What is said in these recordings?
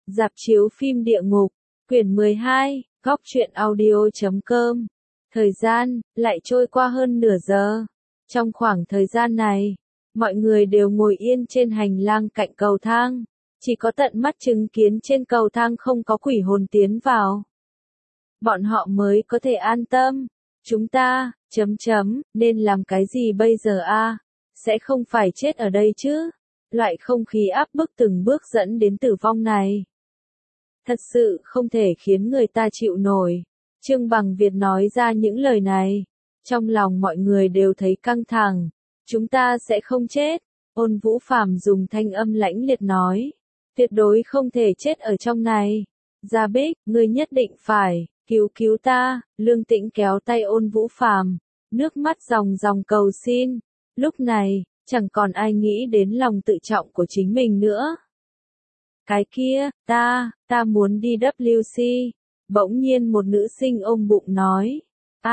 Rạp chiếu phim Địa Ngục, quyển 12, góc truyện audio.com. Thời gian lại trôi qua hơn nửa giờ. Trong khoảng thời gian này, mọi người đều ngồi yên trên hành lang cạnh cầu thang, chỉ có tận mắt chứng kiến trên cầu thang không có quỷ hồn tiến vào. Bọn họ mới có thể an tâm. Chúng ta, nên làm cái gì bây giờ a? Sẽ không phải chết ở đây chứ? Loại không khí áp bức từng bước dẫn đến tử vong này, thật sự không thể khiến người ta chịu nổi. Trương Bằng Việt nói ra những lời này, trong lòng mọi người đều thấy căng thẳng. Chúng ta sẽ không chết. Ôn Vũ Phàm dùng thanh âm lãnh liệt nói, tuyệt đối không thể chết ở trong này. Gia Bích, ngươi nhất định phải cứu ta. Lương Tĩnh kéo tay Ôn Vũ Phàm, nước mắt ròng ròng cầu xin. Lúc này, chẳng còn ai nghĩ đến lòng tự trọng của chính mình nữa. Cái kia, ta muốn đi WC. Bỗng nhiên một nữ sinh ôm bụng nói,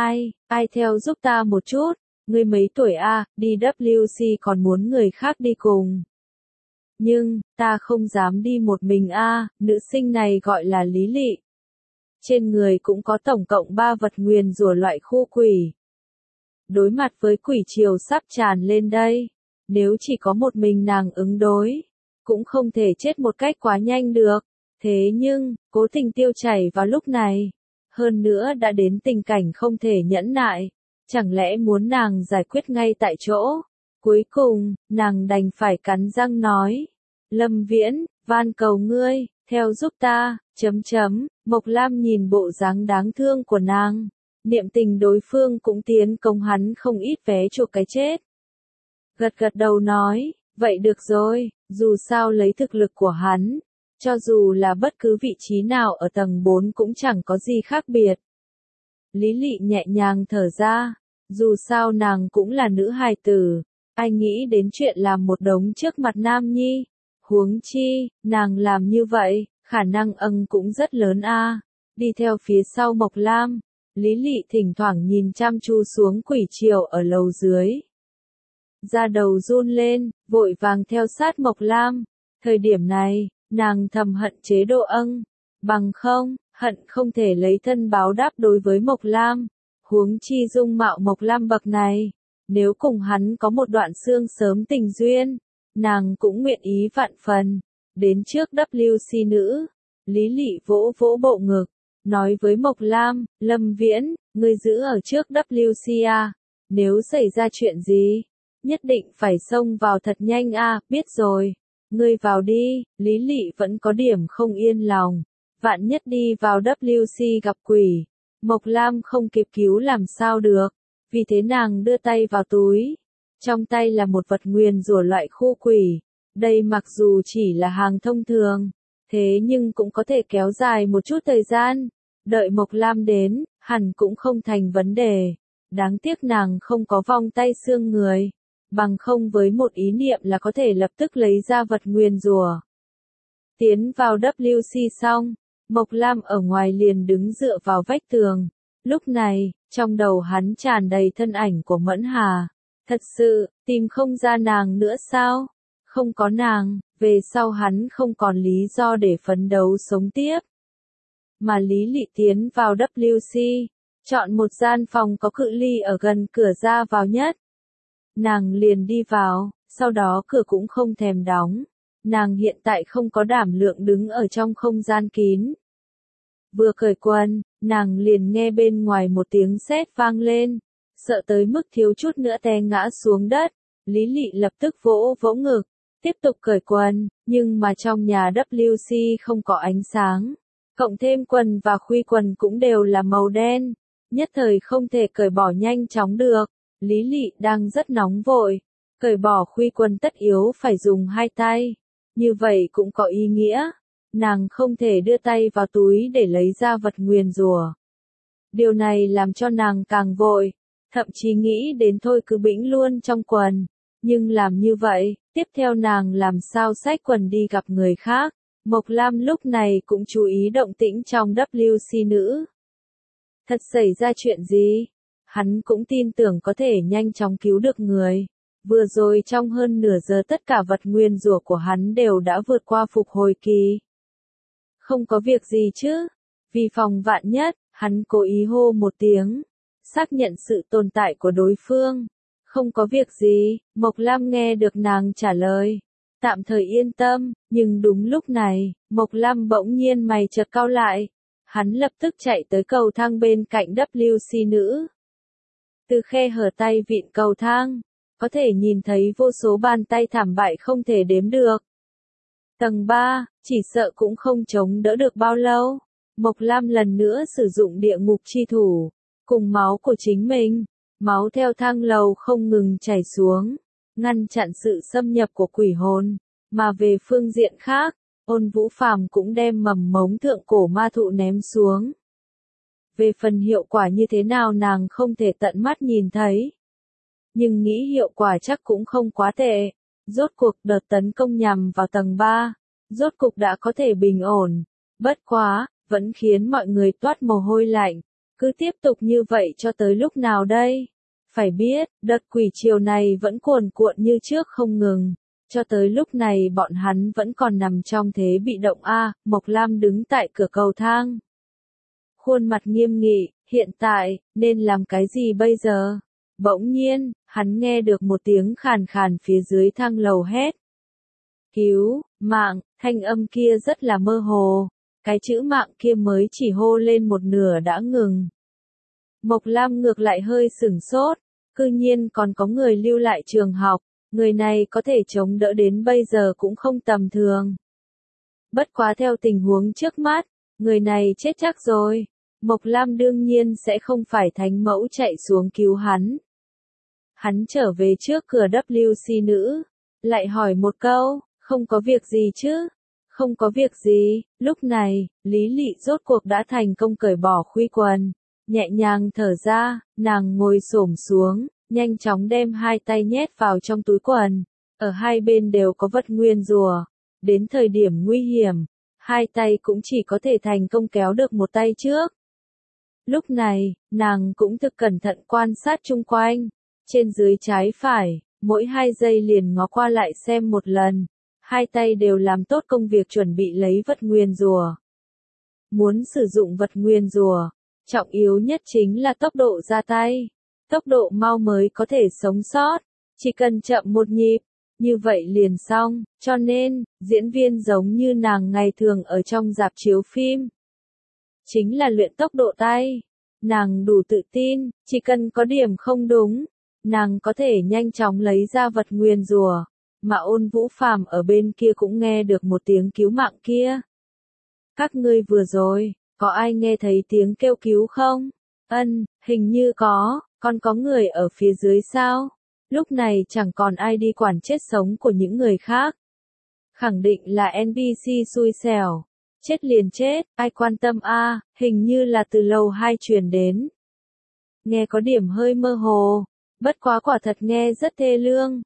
ai theo giúp ta một chút, ngươi mấy tuổi a, đi WC còn muốn người khác đi cùng. Nhưng, ta không dám đi một mình a. Nữ sinh này gọi là Lý Lị. Trên người cũng có tổng cộng 3 vật nguyền rủa loại khu quỷ. Đối mặt với quỷ triều sắp tràn lên đây, nếu chỉ có một mình nàng ứng đối, cũng không thể chết một cách quá nhanh được. Thế nhưng, Cố Tình tiêu chảy vào lúc này, hơn nữa đã đến tình cảnh không thể nhẫn nại, chẳng lẽ muốn nàng giải quyết ngay tại chỗ. Cuối cùng, nàng đành phải cắn răng nói, Lâm Viễn, van cầu ngươi, theo giúp ta, Mộc Lam nhìn bộ dáng đáng thương của nàng, niệm tình đối phương cũng tiến công hắn không ít vé chuộc cái chết. Gật đầu nói, vậy được rồi, dù sao lấy thực lực của hắn, cho dù là bất cứ vị trí nào ở tầng 4 cũng chẳng có gì khác biệt. Lý Lị nhẹ nhàng thở ra, dù sao nàng cũng là nữ hài tử, ai nghĩ đến chuyện làm một đống trước mặt nam nhi, huống chi, nàng làm như vậy, khả năng cũng rất lớn a. Đi theo phía sau Mộc Lam, Lý Lị thỉnh thoảng nhìn chăm chú xuống quỷ triều ở lầu dưới. Da đầu run lên, vội vàng theo sát Mộc Lam. Thời điểm này, nàng thầm hận chế độ bằng không, hận không thể lấy thân báo đáp đối với Mộc Lam. Huống chi dung mạo Mộc Lam bậc này, nếu cùng hắn có một đoạn xương sớm tình duyên, nàng cũng nguyện ý vạn phần. Đến trước WC nữ, Lý Lị vỗ bộ ngực, nói với Mộc Lam, Lâm Viễn, ngươi giữ ở trước WC a, nếu xảy ra chuyện gì, nhất định phải xông vào thật nhanh a. Biết rồi, ngươi vào đi. Lý Lị vẫn có điểm không yên lòng, vạn nhất đi vào WC gặp quỷ, Mộc Lam không kịp cứu làm sao được, vì thế nàng đưa tay vào túi, trong tay là một vật nguyền rủa loại khu quỷ. Đây mặc dù chỉ là hàng thông thường, thế nhưng cũng có thể kéo dài một chút thời gian, đợi Mộc Lam đến, hẳn cũng không thành vấn đề. Đáng tiếc nàng không có vòng tay xương người, bằng không với một ý niệm là có thể lập tức lấy ra vật nguyền rủa. Tiến vào WC xong, Mộc Lam ở ngoài liền đứng dựa vào vách tường. Lúc này, trong đầu hắn tràn đầy thân ảnh của Mẫn Hà. Thật sự, tìm không ra nàng nữa sao? Không có nàng, về sau hắn không còn lý do để phấn đấu sống tiếp. Mà Lý Lị tiến vào WC, chọn một gian phòng có cự ly ở gần cửa ra vào nhất. Nàng liền đi vào, sau đó cửa cũng không thèm đóng. Nàng hiện tại không có đảm lượng đứng ở trong không gian kín. Vừa cởi quần, nàng liền nghe bên ngoài một tiếng sét vang lên, sợ tới mức thiếu chút nữa té ngã xuống đất. Lý Lị lập tức vỗ ngực, tiếp tục cởi quần, nhưng mà trong nhà WC không có ánh sáng, cộng thêm quần và khuy quần cũng đều là màu đen, nhất thời không thể cởi bỏ nhanh chóng được. Lý Lị đang rất nóng vội, cởi bỏ khuy quần tất yếu phải dùng 2 tay, như vậy cũng có ý nghĩa, nàng không thể đưa tay vào túi để lấy ra vật nguyền rủa. Điều này làm cho nàng càng vội, thậm chí nghĩ đến thôi cứ bĩnh luôn trong quần, nhưng làm như vậy, tiếp theo nàng làm sao xách quần đi gặp người khác. Mộc Lam lúc này cũng chú ý động tĩnh trong WC nữ. Thật xảy ra chuyện gì? Hắn cũng tin tưởng có thể nhanh chóng cứu được người. Vừa rồi trong hơn nửa giờ tất cả vật nguyên rủa của hắn đều đã vượt qua phục hồi kỳ. Không có việc gì chứ? Vì phòng vạn nhất, hắn cố ý hô một tiếng, xác nhận sự tồn tại của đối phương. Không có việc gì, Mộc Lam nghe được nàng trả lời. Tạm thời yên tâm, nhưng đúng lúc này, Mộc Lam bỗng nhiên mày chợt cau lại. Hắn lập tức chạy tới cầu thang bên cạnh WC nữ. Từ khe hở tay vịn cầu thang, có thể nhìn thấy vô số bàn tay thảm bại không thể đếm được. Tầng 3, chỉ sợ cũng không chống đỡ được bao lâu. Mộc Lam lần nữa sử dụng địa ngục chi thủ, cùng máu của chính mình. Máu theo thang lầu không ngừng chảy xuống, ngăn chặn sự xâm nhập của quỷ hồn. Mà về phương diện khác, Ôn Vũ Phàm cũng đem mầm mống thượng cổ ma thụ ném xuống. Về phần hiệu quả như thế nào nàng không thể tận mắt nhìn thấy. Nhưng nghĩ hiệu quả chắc cũng không quá tệ. Rốt cuộc đợt tấn công nhằm vào tầng 3, rốt cục đã có thể bình ổn. Bất quá, vẫn khiến mọi người toát mồ hôi lạnh. Cứ tiếp tục như vậy cho tới lúc nào đây? Phải biết, đợt quỷ triều này vẫn cuồn cuộn như trước không ngừng. Cho tới lúc này bọn hắn vẫn còn nằm trong thế bị động a. Mộc Lam đứng tại cửa cầu thang. Khuôn mặt nghiêm nghị, hiện tại, nên làm cái gì bây giờ? Bỗng nhiên, hắn nghe được một tiếng khàn khàn phía dưới thang lầu hét. Cứu, mạng, thanh âm kia rất là mơ hồ. Cái chữ mạng kia mới chỉ hô lên một nửa đã ngừng. Mộc Lam ngược lại hơi sửng sốt, cư nhiên còn có người lưu lại trường học, người này có thể chống đỡ đến bây giờ cũng không tầm thường. Bất quá theo tình huống trước mắt, người này chết chắc rồi, Mộc Lam đương nhiên sẽ không phải thánh mẫu chạy xuống cứu hắn. Hắn trở về trước cửa WC nữ, lại hỏi một câu, không có việc gì chứ? Không có việc gì. Lúc này, Lý Lị rốt cuộc đã thành công cởi bỏ khuy quần. Nhẹ nhàng thở ra, nàng ngồi xổm xuống, nhanh chóng đem hai tay nhét vào trong túi quần. Ở hai bên đều có vật nguyên rùa. Đến thời điểm nguy hiểm, hai tay cũng chỉ có thể thành công kéo được một tay trước. Lúc này, nàng cũng thực cẩn thận quan sát chung quanh. Trên dưới trái phải, mỗi 2 giây liền ngó qua lại xem một lần. Hai tay đều làm tốt công việc chuẩn bị lấy vật nguyên rùa. Muốn sử dụng vật nguyên rùa, trọng yếu nhất chính là tốc độ ra tay. Tốc độ mau mới có thể sống sót, chỉ cần chậm một nhịp, như vậy liền xong, cho nên, diễn viên giống như nàng ngày thường ở trong rạp chiếu phim. Chính là luyện tốc độ tay. Nàng đủ tự tin, chỉ cần có điểm không đúng, nàng có thể nhanh chóng lấy ra vật nguyên rùa. Mà Ôn Vũ Phàm ở bên kia cũng nghe được một tiếng cứu mạng kia. Các ngươi vừa rồi, có ai nghe thấy tiếng kêu cứu không? Ân, hình như còn có người ở phía dưới sao? Lúc này chẳng còn ai đi quản chết sống của những người khác. Khẳng định là NPC xui xẻo. Chết liền chết, ai quan tâm a, hình như là từ lầu 2 truyền đến. Nghe có điểm hơi mơ hồ, bất quá quả thật nghe rất thê lương.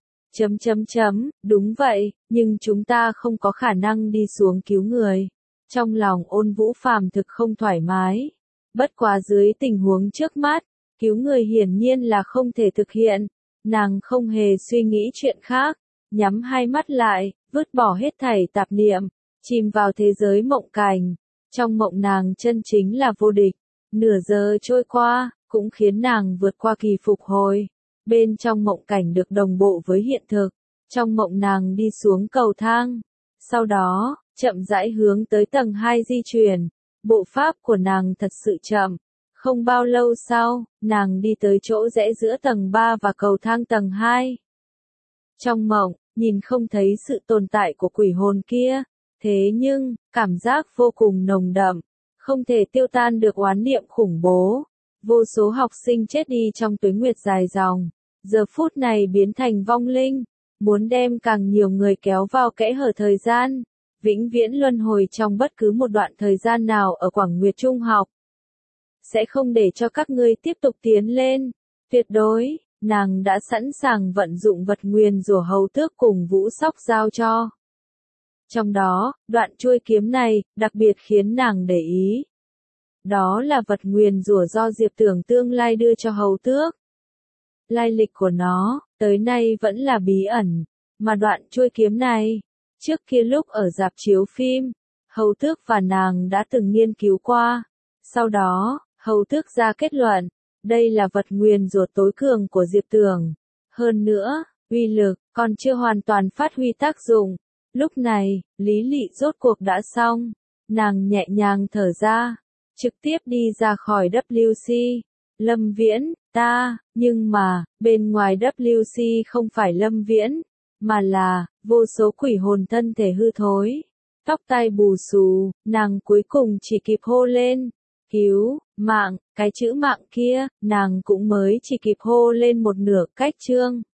Đúng vậy, nhưng chúng ta không có khả năng đi xuống cứu người. Trong lòng Ôn Vũ Phàm thực không thoải mái. Bất quá dưới tình huống trước mắt, cứu người hiển nhiên là không thể thực hiện. Nàng không hề suy nghĩ chuyện khác, nhắm hai mắt lại, vứt bỏ hết thảy tạp niệm, chìm vào thế giới mộng cảnh. Trong mộng nàng chân chính là vô địch. Nửa giờ trôi qua, cũng khiến nàng vượt qua kỳ phục hồi. Bên trong mộng cảnh được đồng bộ với hiện thực. Trong mộng nàng đi xuống cầu thang. Sau đó, chậm rãi hướng tới tầng 2 di chuyển. Bộ pháp của nàng thật sự chậm. Không bao lâu sau, nàng đi tới chỗ rẽ giữa tầng 3 và cầu thang tầng 2. Trong mộng, nhìn không thấy sự tồn tại của quỷ hồn kia. Thế nhưng, cảm giác vô cùng nồng đậm. Không thể tiêu tan được oán niệm khủng bố. Vô số học sinh chết đi trong tuế nguyệt dài dòng. Giờ phút này biến thành vong linh. Muốn đem càng nhiều người kéo vào kẽ hở thời gian. Vĩnh viễn luân hồi trong bất cứ một đoạn thời gian nào ở Quảng Nguyệt Trung học. Sẽ không để cho các ngươi tiếp tục tiến lên. Tuyệt đối, nàng đã sẵn sàng vận dụng vật nguyên rủa hầu tước cùng Vũ Sóc giao cho. Trong đó, đoạn chuôi kiếm này, đặc biệt khiến nàng để ý. Đó là vật nguyền rủa do Diệp Tưởng tương lai đưa cho hầu tước. Lai lịch của nó, tới nay vẫn là bí ẩn, mà đoạn chuôi kiếm này, trước kia lúc ở rạp chiếu phim, Hầu Tước và nàng đã từng nghiên cứu qua. Sau đó, Hầu Tước ra kết luận, đây là vật nguyền rủa tối cường của Diệp Tường. Hơn nữa, uy lực còn chưa hoàn toàn phát huy tác dụng. Lúc này, lý lị rốt cuộc đã xong. Nàng nhẹ nhàng thở ra, trực tiếp đi ra khỏi WC. Lâm Viễn, nhưng mà, bên ngoài WC không phải Lâm Viễn, mà là, vô số quỷ hồn thân thể hư thối. Tóc tai bù xù, nàng cuối cùng chỉ kịp hô lên. Cứu, mạng, cái chữ mạng kia, nàng cũng mới chỉ kịp hô lên một nửa cách chương.